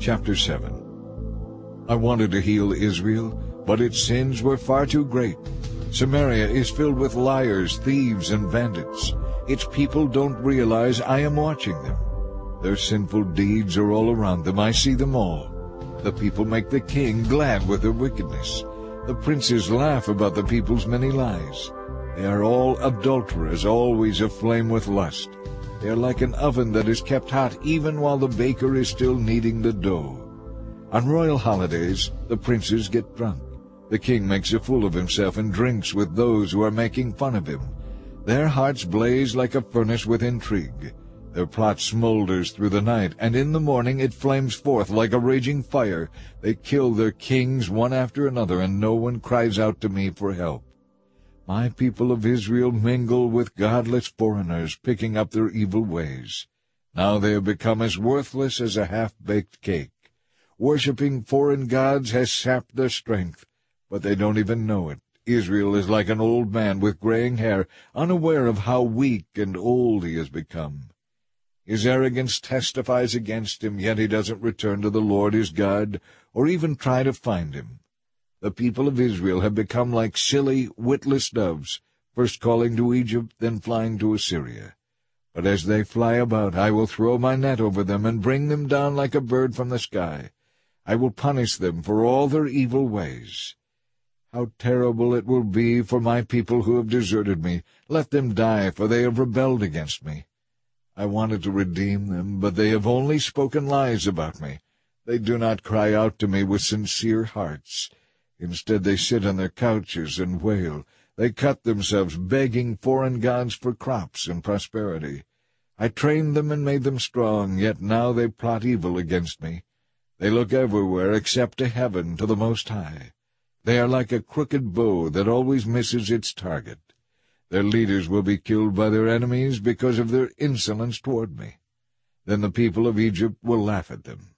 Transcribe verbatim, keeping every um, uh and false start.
Chapter seven. I wanted to heal Israel, but its sins were far too great. Samaria is filled with liars, thieves, and bandits. Its people don't realize I am watching them. Their sinful deeds are all around them. I see them all. The people make the king glad with their wickedness. The princes laugh about the people's many lies. They are all adulterers, always aflame with lust. They are like an oven that is kept hot even while the baker is still kneading the dough. On royal holidays, the princes get drunk. The king makes a fool of himself and drinks with those who are making fun of him. Their hearts blaze like a furnace with intrigue. Their plot smolders through the night, and in the morning it flames forth like a raging fire. They kill their kings one after another, and no one cries out to me for help. My people of Israel mingle with godless foreigners, picking up their evil ways. Now they have become as worthless as a half-baked cake. Worshipping foreign gods has sapped their strength, but they don't even know it. Israel is like an old man with graying hair, unaware of how weak and old he has become. His arrogance testifies against him, yet he doesn't return to the Lord his God, or even try to find him. The people of Israel have become like silly, witless doves, first calling to Egypt, then flying to Assyria. But as they fly about, I will throw my net over them and bring them down like a bird from the sky. I will punish them for all their evil ways. How terrible it will be for my people who have deserted me. Let them die, for they have rebelled against me. I wanted to redeem them, but they have only spoken lies about me. They do not cry out to me with sincere hearts. Instead they sit on their couches and wail. They cut themselves, begging foreign gods for crops and prosperity. I trained them and made them strong, yet now they plot evil against me. They look everywhere except to heaven, to the Most High. They are like a crooked bow that always misses its target. Their leaders will be killed by their enemies because of their insolence toward me. Then the people of Egypt will laugh at them.